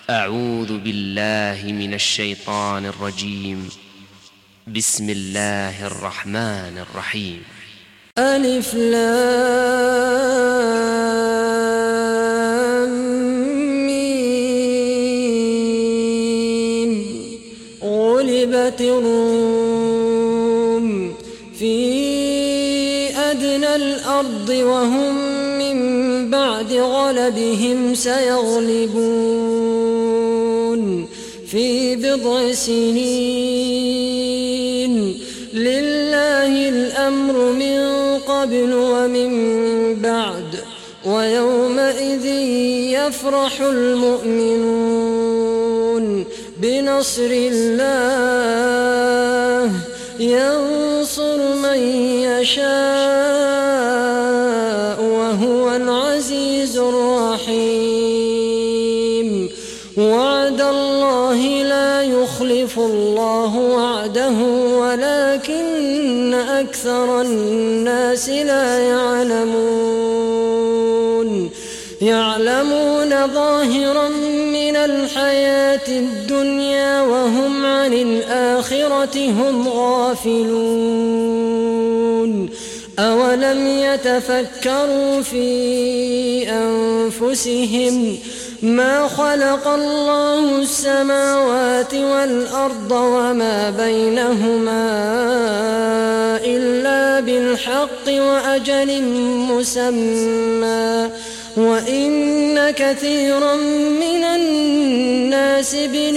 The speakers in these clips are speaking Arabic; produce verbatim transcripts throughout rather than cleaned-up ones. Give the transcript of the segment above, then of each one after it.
أعوذ بالله من الشيطان الرجيم. بسم الله الرحمن الرحيم. ألف لام ميم. غلبت الروم في أدنى الأرض وهم من بعد غلبهم سيغلبون في بضع سنين. لله الأمر من قبل ومن بعد ويومئذ يفرح المؤمنون بنصر الله ينصر من يشاء وهو العزيز الرحيم. وعد الله لا يخلف الله وعده ولكن أكثر الناس لا يعلمون. يعلمون ظاهرا من الحياة الدنيا وهم عن الآخرة هم غافلون. أولم يتفكروا في أنفسهم ما خلق الله السماوات والأرض وما بينهما إلا بالحق وأجل مسمى وإن كثيرا من الناس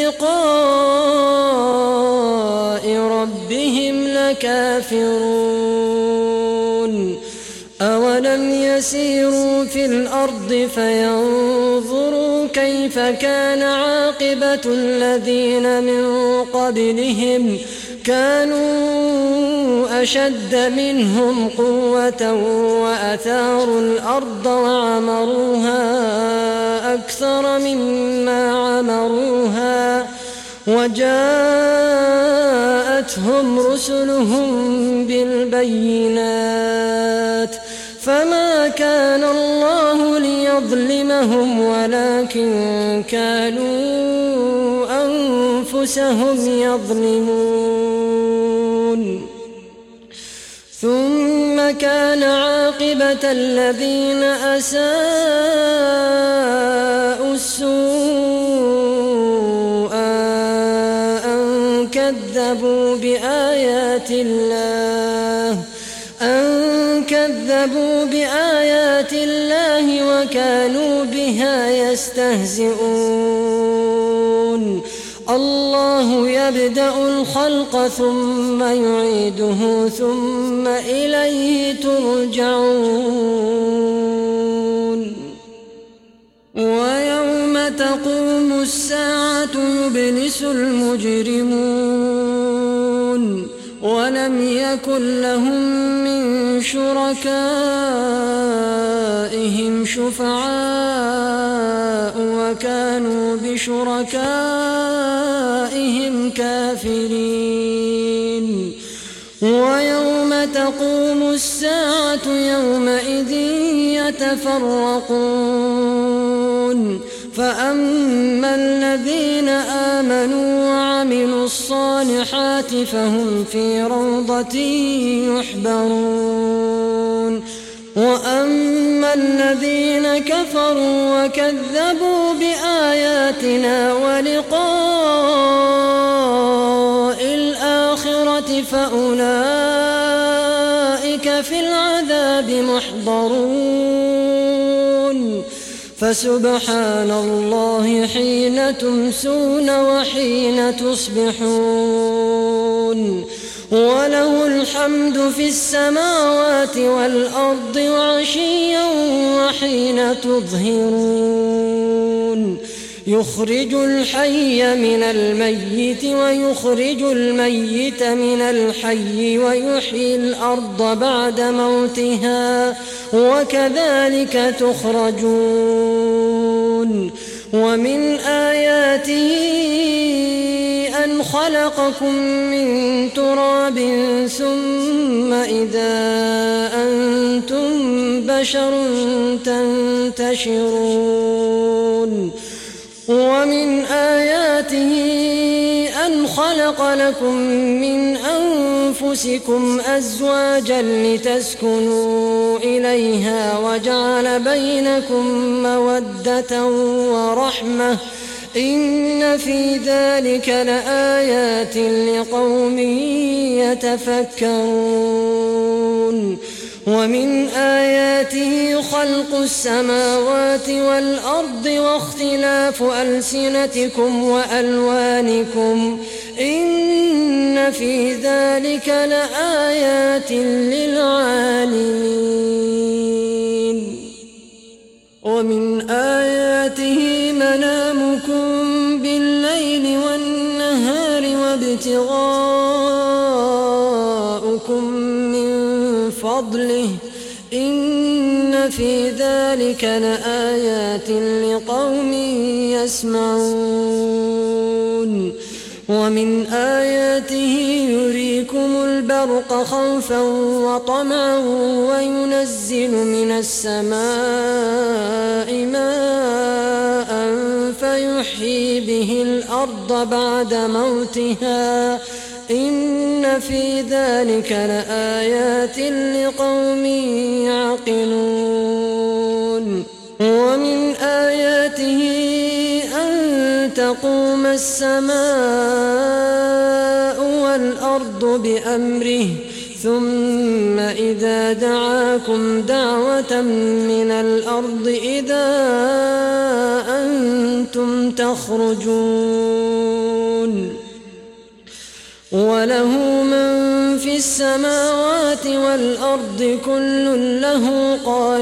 بلقاء ربهم لكافرون. أولم يسيروا في الأرض فينظروا كيف كان عاقبة الذين من قبلهم كانوا أشد منهم قوة وأثاروا الأرض وعمروها أكثر مما عمروها وجاءتهم رسلهم بالبينات فما كان الله ليظلمهم ولكن كانوا أنفسهم يظلمون. ثم كان عاقبة الذين أساءوا السوء أن كذبوا بآيات الله أن كذبوا بآيات الله وكانوا بها يستهزئون. الله يبدأ الخلق ثم يعيده ثم إليه ترجعون. ويوم تقوم الساعة يبلس المجرمون ولم يكن لهم من شركائهم شفعاء وكانوا بشركائهم كافرين. ويوم تقوم الساعة يومئذ يتفرقون فأما الذين آمنوا وعملوا الصالحات فهم في روضة يحبرون. وأما الذين كفروا وكذبوا بآياتنا ولقاء الآخرة فأولئك في العذاب محضرون. فسبحان الله حين تمسون وحين تصبحون وله الحمد في السماوات والأرض وعشيا وحين تظهرون. يخرج الحي من الميت ويخرج الميت من الحي ويحيي الأرض بعد موتها وكذلك تخرجون. ومن آياته أن خلقكم من تراب ثم إذا أنتم بشر تنتشرون. ومن آياته أن خلق لكم من أنفسكم أزواجا لتسكنوا إليها وجعل بينكم مودة ورحمة إن في ذلك لآيات لقوم يتفكرون ومن آياته خلق السماوات والأرض واختلاف ألسنتكم وألوانكم إن في ذلك لآيات للعالمين ومن آياته منامكم بالليل والنهار وابتغاؤكم من فضله إن في ذلك لآيات لقوم يسمعون ومن آياته يريكم البرق خوفا وطمعا وينزل من السماء ماء فيحيي به الأرض بعد موتها إن في ذلك لآيات لقوم يعقلون ومن آياته أن تقوم السماء والأرض بأمره ثم إذا دعاكم دعوة من الأرض إذا أنتم تخرجون وله من في السماوات والأرض كل له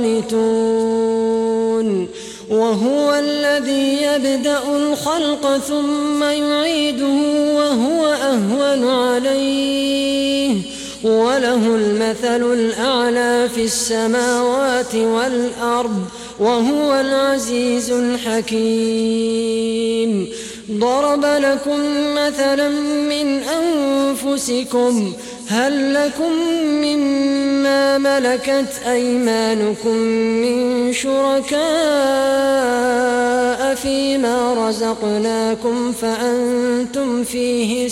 قانتون وهو الذي يبدأ الخلق ثم يعيده وهو أهون عليه وله المثل الأعلى في السماوات والأرض وهو العزيز الحكيم ضرب لكم مثلا من أنفسكم هل لكم مما ملكت أيمانكم من شركاء فيما رزقناكم فأنتم فيه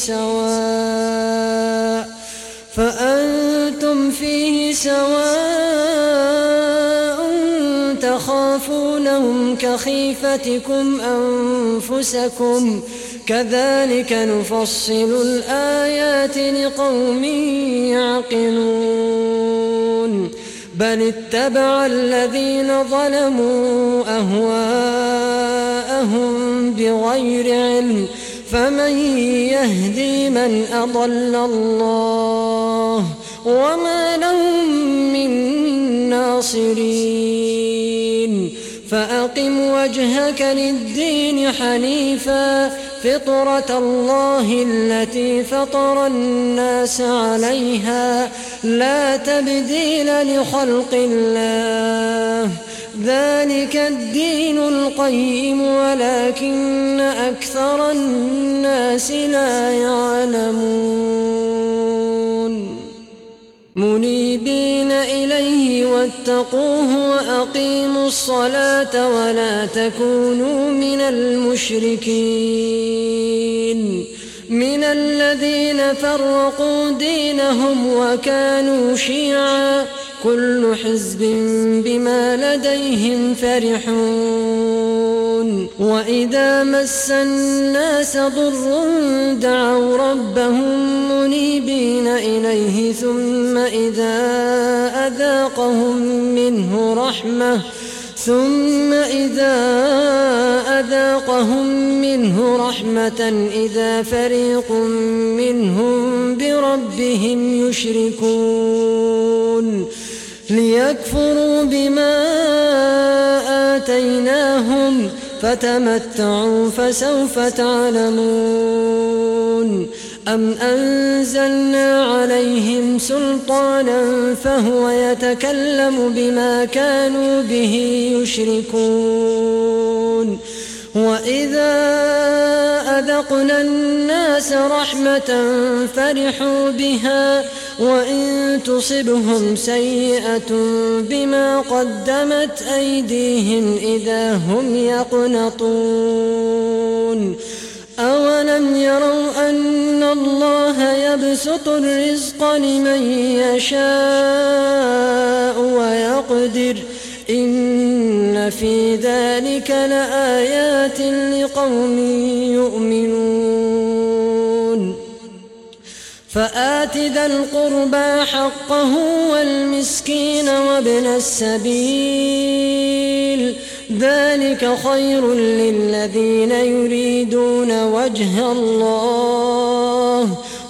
سواء فأنتم فيه سواء تخافونهم كخيفتكم أنفسكم كذلك نفصل الآيات لقوم يعقلون بل اتبع الذين ظلموا أهواءهم بغير علم فمن يهدي من أضل الله وما لهم من ناصرين فأقم وجهك للدين حنيفا فطرة الله التي فطر الناس عليها لا تبديل لخلق الله ذلك الدين القيم ولكن أكثر الناس لا يعلمون منيبين إليه واتقوه وأقيموا الصلاة ولا تكونوا من المشركين من الذين فرقوا دينهم وكانوا شيعا كل حزب بما لديهم فرحون وإذا مس الناس ضر دعوا ربهم منيبين إليه ثم إذا أذاقهم منه رحمة ثم إذا أذاقهم منه رحمة إذا فريق منهم بربهم يشركون ليكفروا بما آتيناهم فتمتعوا فسوف تعلمون أم أنزلنا عليهم سلطانا فهو يتكلم بما كانوا به يشركون وإذا أذقنا الناس رحمة فرحوا بها وإن تصبهم سيئة بما قدمت أيديهم إذا هم يقنطون أولم يروا أن الله يبسط الرزق لمن يشاء ويقدر إن في ذلك لآيات لقوم يؤمنون فآت ذا القربى حقه والمسكين وابن السبيل ذلك خير للذين يريدون وجه الله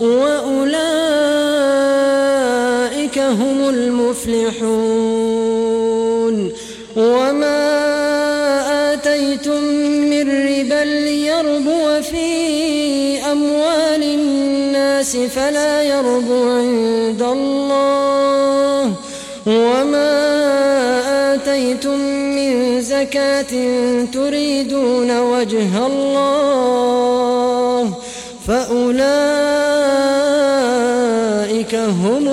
وأولئك هم المفلحون وما آتيتم من ربا ليربو في أموال الناس فلا يربو عند الله وما آتيتم من زكاة تريدون وجه الله فأولئك هم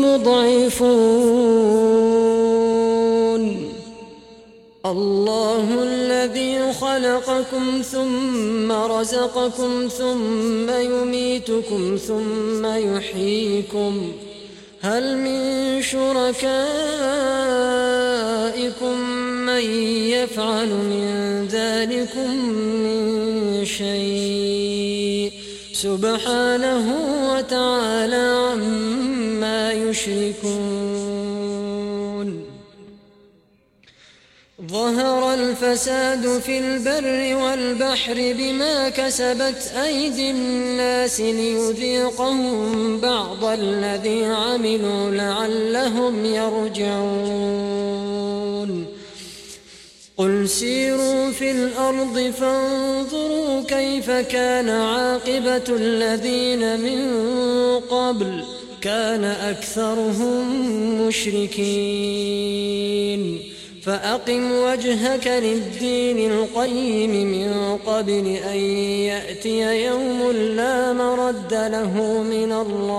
المضعفون الله الذي خلقكم ثم رزقكم ثم يميتكم ثم يحييكم هل من شركائكم من يفعل من ذلكم من شيء سبحانه وتعالى عما يشركون ظهر الفساد في البر والبحر بما كسبت أيدي الناس ليذيقهم بعض الذي عملوا لعلهم يرجعون قل سيروا في الأرض فانظروا كيف كان عاقبة الذين من قبل كان أكثرهم مشركين فأقم وجهك للدين القيم من قبل أن يأتي يوم لا مرد له من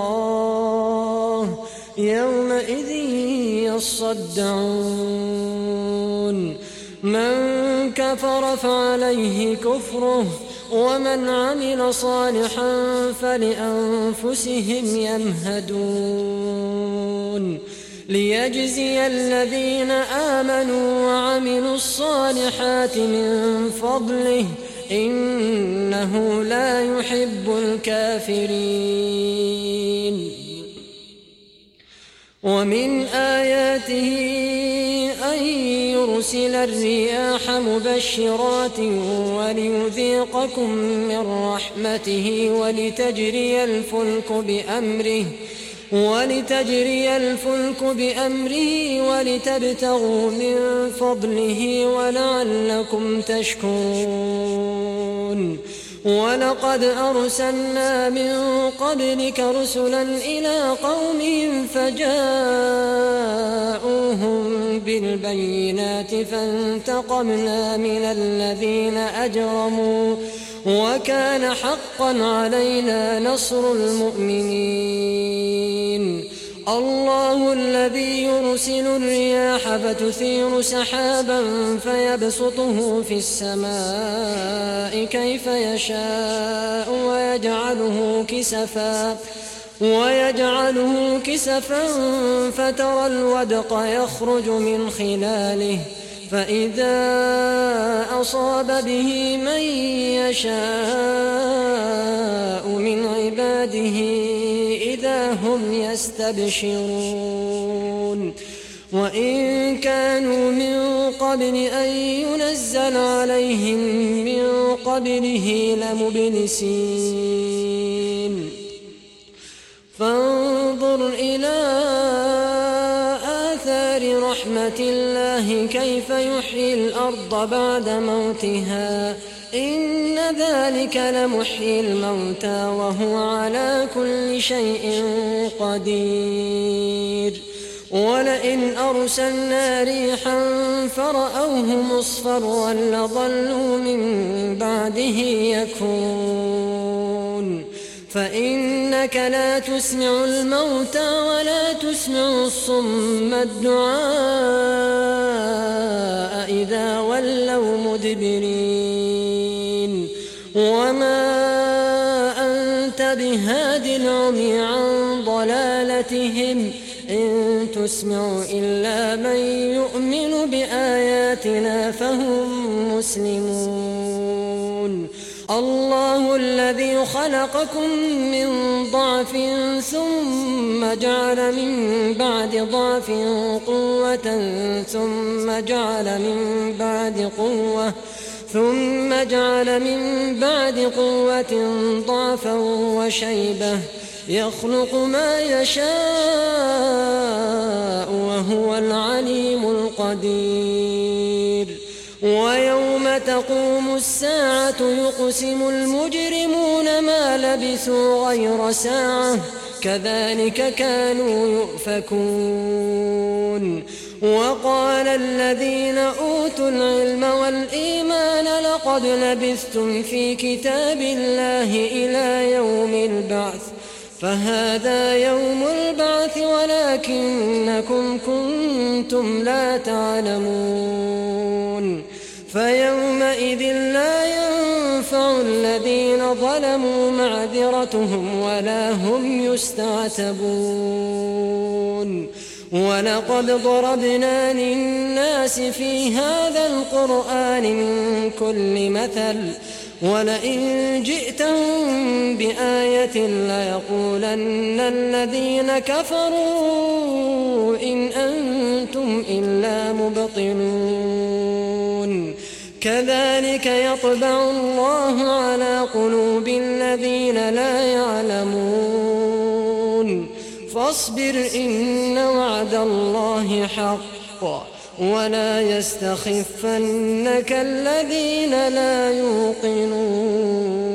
الله يومئذ يصدعون من كفر فعليه كفره ومن عمل صالحا فلأنفسهم يمهدون ليجزي الذين آمنوا وعملوا الصالحات من فضله إنه لا يحب الكافرين ومن آياته أن يرسل الرياح مبشرات وليذيقكم من رحمته ولتجري الفلك بأمره ولتجري الفلك بأمره ولتبتغوا من فضله ولعلكم تشكرون ولقد أرسلنا من قبلك رسلا إلى قومهم فجاءوهم بالبينات فانتقمنا من الذين أجرموا وكان حقا علينا نصر المؤمنين الله الذي يرسل الرياح فتثير سحابا فيبسطه في السماء كيف يشاء ويجعله كسفا ويجعله كسفا فترى الودق يخرج من خلاله فإذا أصاب به من يشاء من عباده إذا هم يستبشرون وإن كانوا من قبل أن ينزل عليهم من قبله لمبلسين فانظر إلى آثار رحمة الله كيف يحيي الأرض بعد موتها إن ذلك لمحيي الموتى وهو على كل شيء قدير ولئن أرسلنا ريحا فرأوه مصفرا لظلوا من بعده يكفرون فإنك لا تسمع الموتى ولا تسمع الصم الدعاء إذا ولوا مدبرين وما أنت بهاد العمي عن ضلالتهم إن تسمع إلا من يؤمن بآياتنا فهم مسلمون الله الذي خلقكم من ضعف ثم جعل من بعد ضعف قوة ثم جعل من بعد قوة ثم جعل من بعد قوة ضعفا وشيبة يخلق ما يشاء وهو العليم القدير ويوم تقوم الساعة يقسم المجرمون ما لبثوا غير ساعة كذلك كانوا يؤفكون وقال الذين أوتوا العلم والإيمان لقد لبثتم في كتاب الله إلى يوم البعث فهذا يوم البعث ولكنكم كنتم لا تعلمون فيومئذ لا ينفع الذين ظلموا معذرتهم ولا هم يستعتبون ولقد ضربنا للناس في هذا القرآن من كل مثل ولئن جئتهم بآية ليقولن الذين كفروا إن أنتم إلا مبطلون كذلك يطبع الله على قلوب الذين لا يعلمون فاصبر إن وعد الله حق ولا يستخفنك الذين لا يوقنون